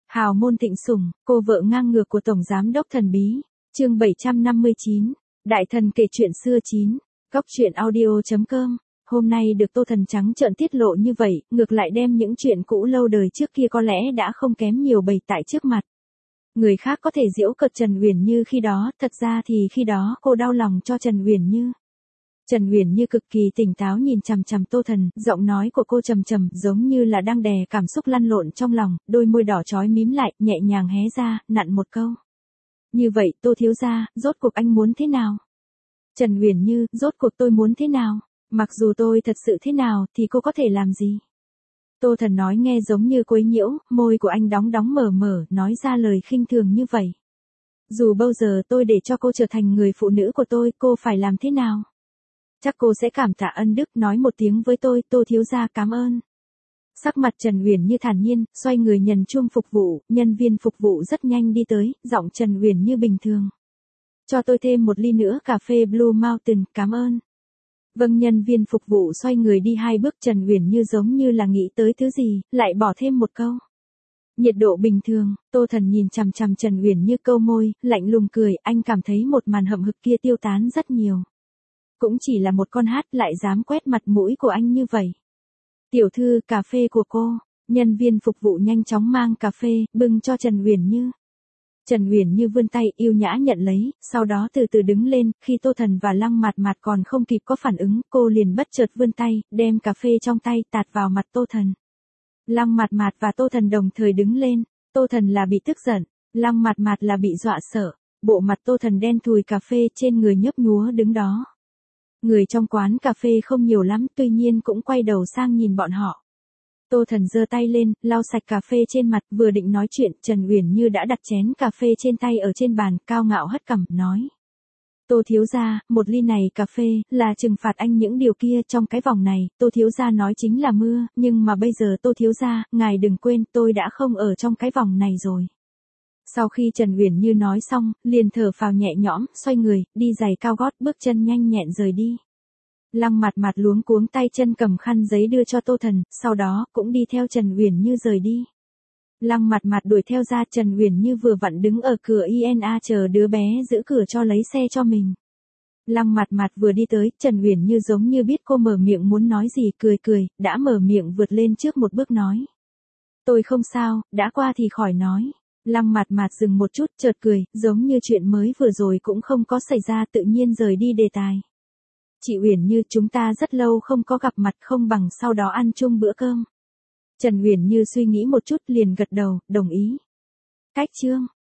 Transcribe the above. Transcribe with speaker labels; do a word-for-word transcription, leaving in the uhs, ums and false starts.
Speaker 1: Hào môn thịnh sủng, cô vợ ngang ngược của Tổng Giám đốc thần bí. Chương bảy trăm năm mươi chín. Đại thần kể chuyện xưa chín. Góc truyện audio chấm com. Hôm nay được Tô Thần trắng trợn tiết lộ như vậy, ngược lại đem những chuyện cũ lâu đời trước kia có lẽ đã không kém nhiều bày tại trước mặt. Người khác có thể giễu cợt Trần Uyển Như khi đó, thật ra thì khi đó cô đau lòng cho Trần Uyển Như. Trần Uyển Như cực kỳ tỉnh táo nhìn chằm chằm Tô Thần, giọng nói của cô trầm trầm, giống như là đang đè cảm xúc lăn lộn trong lòng, đôi môi đỏ chói mím lại, nhẹ nhàng hé ra, nặn một câu. Như vậy, Tô thiếu gia, rốt cuộc anh muốn thế nào? Trần Uyển Như, rốt cuộc tôi muốn thế nào? Mặc dù tôi thật sự thế nào, thì cô có thể làm gì? Tô Thần nói nghe giống như quấy nhiễu, môi của anh đóng đóng mở mở, nói ra lời khinh thường như vậy. Dù bao giờ tôi để cho cô trở thành người phụ nữ của tôi, cô phải làm thế nào? Chắc cô sẽ cảm tạ ân đức, nói một tiếng với tôi, Tô thiếu gia cảm ơn. Sắc mặt Trần Uyển Như thản nhiên, xoay người nhấn chuông phục vụ, nhân viên phục vụ rất nhanh đi tới, giọng Trần Uyển Như bình thường. Cho tôi thêm một ly nữa cà phê Blue Mountain, cảm ơn. Vâng, nhân viên phục vụ xoay người đi hai bước, Trần Uyển Như giống như là nghĩ tới thứ gì, lại bỏ thêm một câu. Nhiệt độ bình thường. Tô Thần nhìn chằm chằm Trần Uyển Như câu môi, lạnh lùng cười, anh cảm thấy một màn hậm hực kia tiêu tán rất nhiều. Cũng chỉ là một con hát lại dám quét mặt mũi của anh như vậy. Tiểu thư, cà phê của cô. Nhân viên phục vụ nhanh chóng mang cà phê, bưng cho Trần Uyển Như. Trần Uyển Như vươn tay yêu nhã nhận lấy, sau đó từ từ đứng lên, khi Tô Thần và Lăng Mạt Mạt còn không kịp có phản ứng, cô liền bất chợt vươn tay, đem cà phê trong tay tạt vào mặt Tô Thần. Lăng Mạt Mạt và Tô Thần đồng thời đứng lên, Tô Thần là bị tức giận, Lăng Mạt Mạt là bị dọa sợ, bộ mặt Tô Thần đen thùi, cà phê trên người nhấp nhúa đứng đó. Người trong quán cà phê không nhiều lắm, tuy nhiên cũng quay đầu sang nhìn bọn họ. Tô Thần giơ tay lên, lau sạch cà phê trên mặt, vừa định nói chuyện, Trần Uyển Như đã đặt chén cà phê trên tay ở trên bàn, cao ngạo hất cằm, nói. Tô thiếu gia, một ly này cà phê, là trừng phạt anh những điều kia trong cái vòng này, Tô thiếu gia nói chính là mưa, nhưng mà bây giờ Tô thiếu gia, ngài đừng quên, tôi đã không ở trong cái vòng này rồi. Sau khi Trần Uyển Như nói xong, liền thở phào nhẹ nhõm, xoay người, đi giày cao gót, bước chân nhanh nhẹn rời đi. Lăng Mạt Mạt luống cuống tay chân cầm khăn giấy đưa cho Tô Thần, sau đó cũng đi theo Trần Uyển Như rời đi. Lăng Mạt Mạt đuổi theo ra, Trần Uyển Như vừa vặn đứng ở cửa i en a chờ đứa bé giữ cửa cho lấy xe cho mình. Lăng Mạt Mạt vừa đi tới, Trần Uyển Như giống như biết cô mở miệng muốn nói gì, cười cười, đã mở miệng vượt lên trước một bước nói. Tôi không sao, đã qua thì khỏi nói. Lăng Mạt Mạt dừng một chút, chợt cười, giống như chuyện mới vừa rồi cũng không có xảy ra, tự nhiên rời đi đề tài. Chị Uyển Như, chúng ta rất lâu không có gặp mặt, không bằng sau đó ăn chung bữa cơm. Trần Uyển Như suy nghĩ một chút liền gật đầu, đồng ý. Cách chương.